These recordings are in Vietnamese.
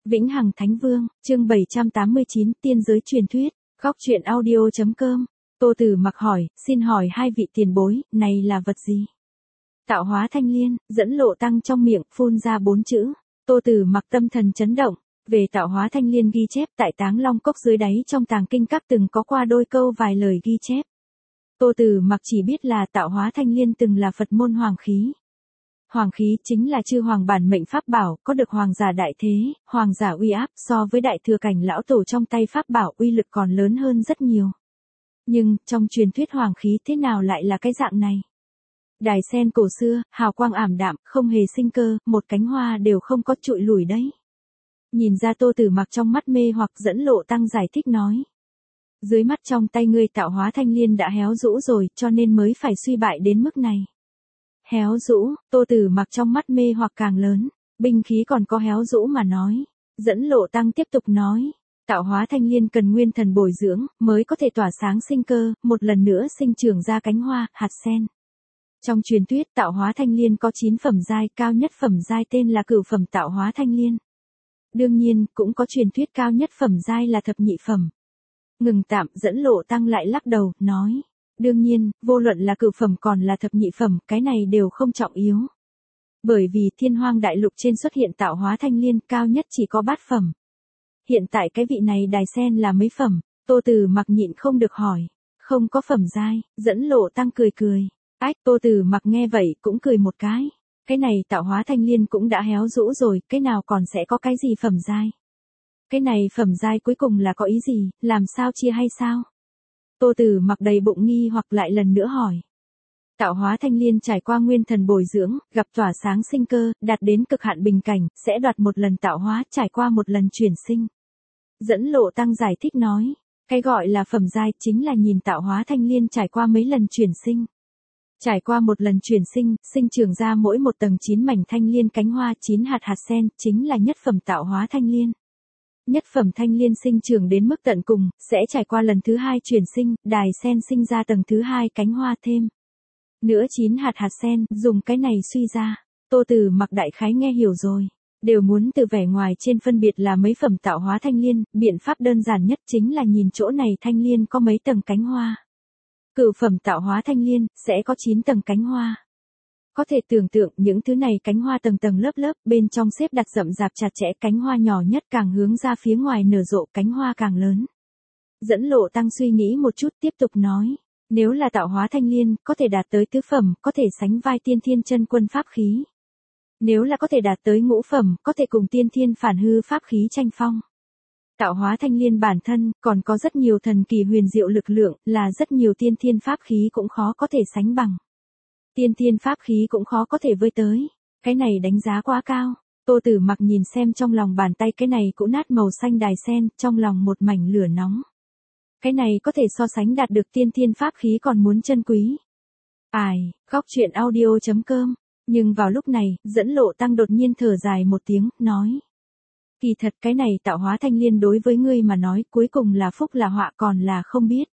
Vĩnh Hằng Thánh Vương, chương 789, tiên giới truyền thuyết, góc truyện audio.com. Tô Tử Mặc hỏi, xin hỏi hai vị tiền bối, này là vật gì? Tạo hóa thanh liên, dẫn lộ tăng trong miệng, phun ra 4 chữ. Tô Tử Mặc tâm thần chấn động, về tạo hóa thanh liên ghi chép tại Táng Long Cốc dưới đáy trong tàng kinh các từng có qua đôi câu vài lời ghi chép. Tô Tử Mặc chỉ biết là tạo hóa thanh liên từng là Phật môn hoàng khí. Hoàng khí chính là chư hoàng bản mệnh pháp bảo, có được hoàng giả đại thế, hoàng giả uy áp, so với đại thừa cảnh lão tổ trong tay pháp bảo uy lực còn lớn hơn rất nhiều. Nhưng, trong truyền thuyết hoàng khí thế nào lại là cái dạng này? Đài sen cổ xưa, hào quang ảm đạm, không hề sinh cơ, một cánh hoa đều không có trụi lủi đấy. Nhìn ra Tô Tử Mặc trong mắt mê hoặc, dẫn lộ tăng giải thích nói. Dưới mắt trong tay ngươi tạo hóa thanh liên đã héo rũ rồi, cho nên mới phải suy bại đến mức này. Héo rũ, Tô Tử Mặc trong mắt mê hoặc càng lớn, binh khí còn có héo rũ mà nói. Dẫn lộ tăng tiếp tục nói, tạo hóa thanh liên cần nguyên thần bồi dưỡng, mới có thể tỏa sáng sinh cơ, một lần nữa sinh trưởng ra cánh hoa, hạt sen. Trong truyền thuyết tạo hóa thanh liên có 9 phẩm giai, cao nhất phẩm giai tên là cửu phẩm tạo hóa thanh liên. Đương nhiên, cũng có truyền thuyết cao nhất phẩm giai là thập nhị phẩm. Ngừng tạm, dẫn lộ tăng lại lắc đầu, nói. Đương nhiên, vô luận là cửu phẩm còn là thập nhị phẩm, cái này đều không trọng yếu. Bởi vì thiên hoang đại lục trên xuất hiện tạo hóa thanh liên, cao nhất chỉ có bát phẩm. Hiện tại cái vị này đài sen là mấy phẩm? Tô Tử Mặc nhịn không được hỏi. Không có phẩm giai, dẫn lộ tăng cười cười. Ách, Tô Tử Mặc nghe vậy cũng cười một cái. Cái này tạo hóa thanh liên cũng đã héo rũ rồi, cái nào còn sẽ có cái gì phẩm giai? Cái này phẩm giai cuối cùng là có ý gì, làm sao chia hay sao? Tô Tử Mặc đầy bụng nghi hoặc lại lần nữa hỏi. Tạo hóa thanh liên trải qua nguyên thần bồi dưỡng, gặp tỏa sáng sinh cơ, đạt đến cực hạn bình cảnh, sẽ đoạt một lần tạo hóa, trải qua một lần chuyển sinh. Dẫn lộ tăng giải thích nói, cái gọi là phẩm giai chính là nhìn tạo hóa thanh liên trải qua mấy lần chuyển sinh. Trải qua một lần chuyển sinh, sinh trưởng ra mỗi một tầng 9 mảnh thanh liên cánh hoa, 9 hạt hạt sen, chính là nhất phẩm tạo hóa thanh liên. Nhất phẩm thanh liên sinh trưởng đến mức tận cùng, sẽ trải qua lần thứ 2 chuyển sinh, đài sen sinh ra tầng thứ 2 cánh hoa thêm. Nữa 9 hạt hạt sen, dùng cái này suy ra. Tô Tử Mặc đại khái nghe hiểu rồi. Đều muốn từ vẻ ngoài trên phân biệt là mấy phẩm tạo hóa thanh liên, biện pháp đơn giản nhất chính là nhìn chỗ này thanh liên có mấy tầng cánh hoa. Cửu phẩm tạo hóa thanh liên, sẽ có 9 tầng cánh hoa. Có thể tưởng tượng những thứ này cánh hoa tầng tầng lớp lớp, bên trong xếp đặt rậm rạp chặt chẽ, cánh hoa nhỏ nhất càng hướng ra phía ngoài nở rộ, cánh hoa càng lớn. Dẫn lộ tăng suy nghĩ một chút tiếp tục nói, nếu là tạo hóa thanh liên, có thể đạt tới tứ phẩm, có thể sánh vai tiên thiên chân quân pháp khí. Nếu là có thể đạt tới ngũ phẩm, có thể cùng tiên thiên phản hư pháp khí tranh phong. Tạo hóa thanh liên bản thân, còn có rất nhiều thần kỳ huyền diệu lực lượng, là rất nhiều tiên thiên pháp khí cũng khó có thể sánh bằng. Tiên thiên pháp khí cũng khó có thể với tới. Cái này đánh giá quá cao. Tô Tử Mặc nhìn xem trong lòng bàn tay cái này cũ nát màu xanh đài sen, trong lòng một mảnh lửa nóng. Cái này có thể so sánh đạt được tiên thiên pháp khí còn muốn chân quý. Ai, góc truyện audio.com. Nhưng vào lúc này, dẫn lộ tăng đột nhiên thở dài một tiếng, nói. Kỳ thật cái này tạo hóa thanh liên đối với ngươi mà nói cuối cùng là phúc là họa còn là không biết.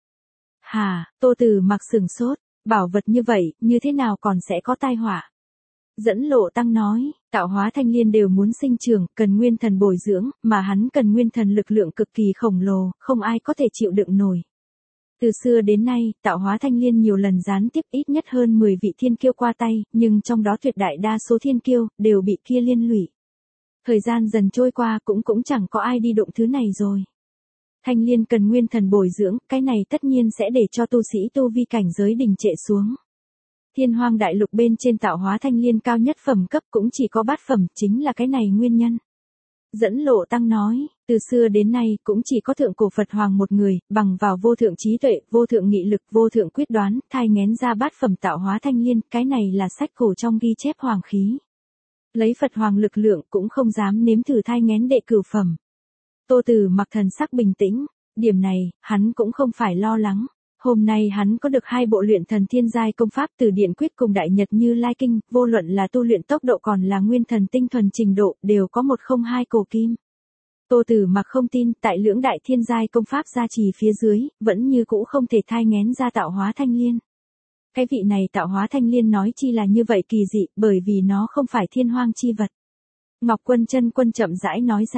Hà, Tô Tử Mặc sửng sốt, bảo vật như vậy, như thế nào còn sẽ có tai họa? Dẫn lộ tăng nói, tạo hóa thanh liên đều muốn sinh trưởng, cần nguyên thần bồi dưỡng, mà hắn cần nguyên thần lực lượng cực kỳ khổng lồ, không ai có thể chịu đựng nổi. Từ xưa đến nay, tạo hóa thanh liên nhiều lần gián tiếp ít nhất hơn 10 vị thiên kiêu qua tay, nhưng trong đó tuyệt đại đa số thiên kiêu, đều bị kia liên lụy. Thời gian dần trôi qua cũng chẳng có ai đi đụng thứ này rồi. Thanh liên cần nguyên thần bồi dưỡng, cái này tất nhiên sẽ để cho tu sĩ tu vi cảnh giới đình trệ xuống. Thiên hoang đại lục bên trên tạo hóa thanh liên cao nhất phẩm cấp cũng chỉ có bát phẩm, chính là cái này nguyên nhân. Dẫn lộ tăng nói, từ xưa đến nay cũng chỉ có thượng cổ Phật Hoàng một người, bằng vào vô thượng trí tuệ, vô thượng nghị lực, vô thượng quyết đoán, thai nghén ra bát phẩm tạo hóa thanh liên, cái này là sách cổ trong ghi chép hoàng khí. Lấy Phật Hoàng lực lượng cũng không dám nếm thử thai nghén đệ cửu phẩm. Tô Tử Mặc thần sắc bình tĩnh, điểm này, hắn cũng không phải lo lắng. Hôm nay hắn có được 2 bộ luyện thần thiên giai công pháp từ Điện Quyết cùng Đại Nhật Như Lai Kinh, vô luận là tu luyện tốc độ còn là nguyên thần tinh thuần trình độ, đều có 102 cổ kim. Tô Tử Mặc không tin, tại lưỡng đại thiên giai công pháp gia trì phía dưới, vẫn như cũ không thể thai nghén ra tạo hóa thanh liên. Cái vị này tạo hóa thanh liên nói chi là như vậy kỳ dị, bởi vì nó không phải thiên hoang chi vật. Ngọc Quân Chân Quân chậm rãi nói ra,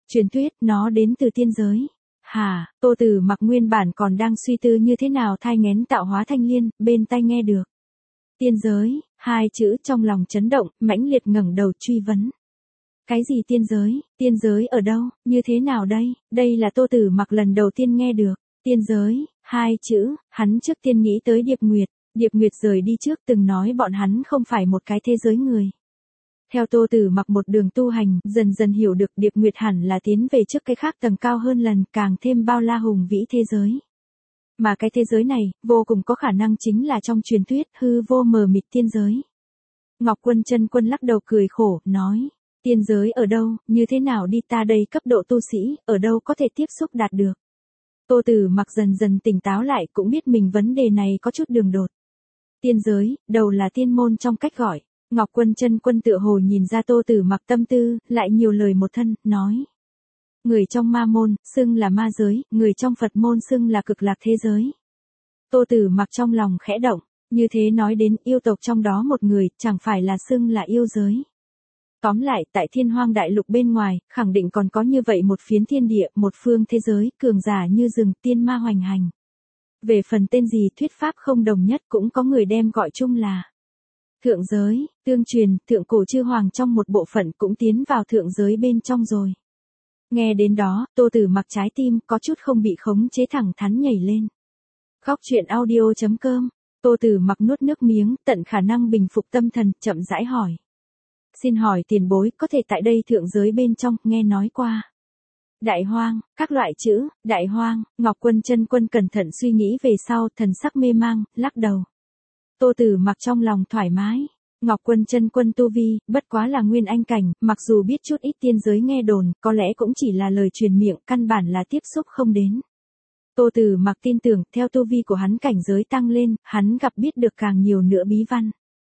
Truyền thuyết, nó đến từ tiên giới. Hả, Tô Tử Mặc nguyên bản còn đang suy tư như thế nào thai nghén tạo hóa thanh liên, bên tai nghe được. Tiên giới, hai chữ trong lòng chấn động, mãnh liệt ngẩng đầu truy vấn. Cái gì tiên giới? Tiên giới ở đâu? Như thế nào đây? Đây là Tô Tử Mặc lần đầu tiên nghe được. Tiên giới, hai chữ, hắn trước tiên nghĩ tới Điệp Nguyệt. Điệp Nguyệt rời đi trước từng nói bọn hắn không phải một cái thế giới người. Theo Tô Tử Mặc một đường tu hành, dần dần hiểu được Điệp Nguyệt hẳn là tiến về trước cái khác tầng cao hơn lần, càng thêm bao la hùng vĩ thế giới. Mà cái thế giới này, vô cùng có khả năng chính là trong truyền thuyết hư vô mờ mịt tiên giới. Ngọc Quân Chân Quân lắc đầu cười khổ, nói, tiên giới ở đâu, như thế nào đi, ta đây cấp độ tu sĩ, ở đâu có thể tiếp xúc đạt được. Tô Tử Mặc dần dần tỉnh táo lại, cũng biết mình vấn đề này có chút đường đột. Tiên giới, đầu là tiên môn trong cách gọi. Ngọc Quân Chân Quân tựa hồ nhìn ra Tô Tử Mặc tâm tư, lại nhiều lời một thân, nói. Người trong ma môn, xưng là ma giới, người trong Phật môn xưng là cực lạc thế giới. Tô Tử Mặc trong lòng khẽ động, như thế nói đến yêu tộc trong đó một người, chẳng phải là xưng là yêu giới. Tóm lại, tại Thiên Hoang đại lục bên ngoài, khẳng định còn có như vậy một phiến thiên địa, một phương thế giới, cường giả như rừng, tiên ma hoành hành. Về phần tên gì thuyết pháp không đồng nhất cũng có người đem gọi chung là thượng giới, tương truyền, thượng cổ chư hoàng trong một bộ phận cũng tiến vào thượng giới bên trong rồi. Nghe đến đó, Tô Tử Mặc trái tim có chút không bị khống chế thẳng thắn nhảy lên. Góc truyện audio.com, Tô Tử Mặc nuốt nước miếng, tận khả năng bình phục tâm thần, chậm rãi hỏi. Xin hỏi tiền bối, có thể tại đây thượng giới bên trong, nghe nói qua. Đại hoang, các loại chữ, đại hoang, Ngọc Quân Chân Quân cẩn thận suy nghĩ về sau, thần sắc mê mang, lắc đầu. Tô Tử Mặc trong lòng thoải mái. Ngọc Quân Chân Quân tu vi, bất quá là nguyên anh cảnh, mặc dù biết chút ít tiên giới nghe đồn, có lẽ cũng chỉ là lời truyền miệng, căn bản là tiếp xúc không đến. Tô Tử Mặc tin tưởng, theo tu vi của hắn cảnh giới tăng lên, hắn gặp biết được càng nhiều nữa bí văn.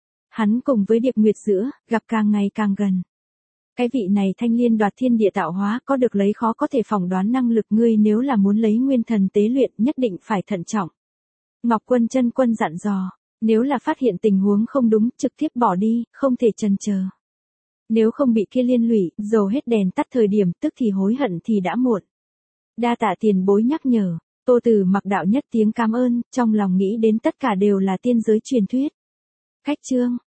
Hắn cùng với Điệp Nguyệt giữa, gặp càng ngày càng gần. Cái vị này thanh liên đoạt thiên địa tạo hóa có được lấy khó có thể phỏng đoán năng lực, ngươi nếu là muốn lấy nguyên thần tế luyện nhất định phải thận trọng. Ngọc Quân Chân Quân dặn dò, nếu là phát hiện tình huống không đúng trực tiếp bỏ đi, không thể chần chờ. Nếu không bị kia liên lụy, dầu hết đèn tắt thời điểm tức thì hối hận thì đã muộn. Đa tạ tiền bối nhắc nhở, Tô Tử Mặc đạo nhất tiếng cảm ơn, trong lòng nghĩ đến tất cả đều là tiên giới truyền thuyết. Khách chương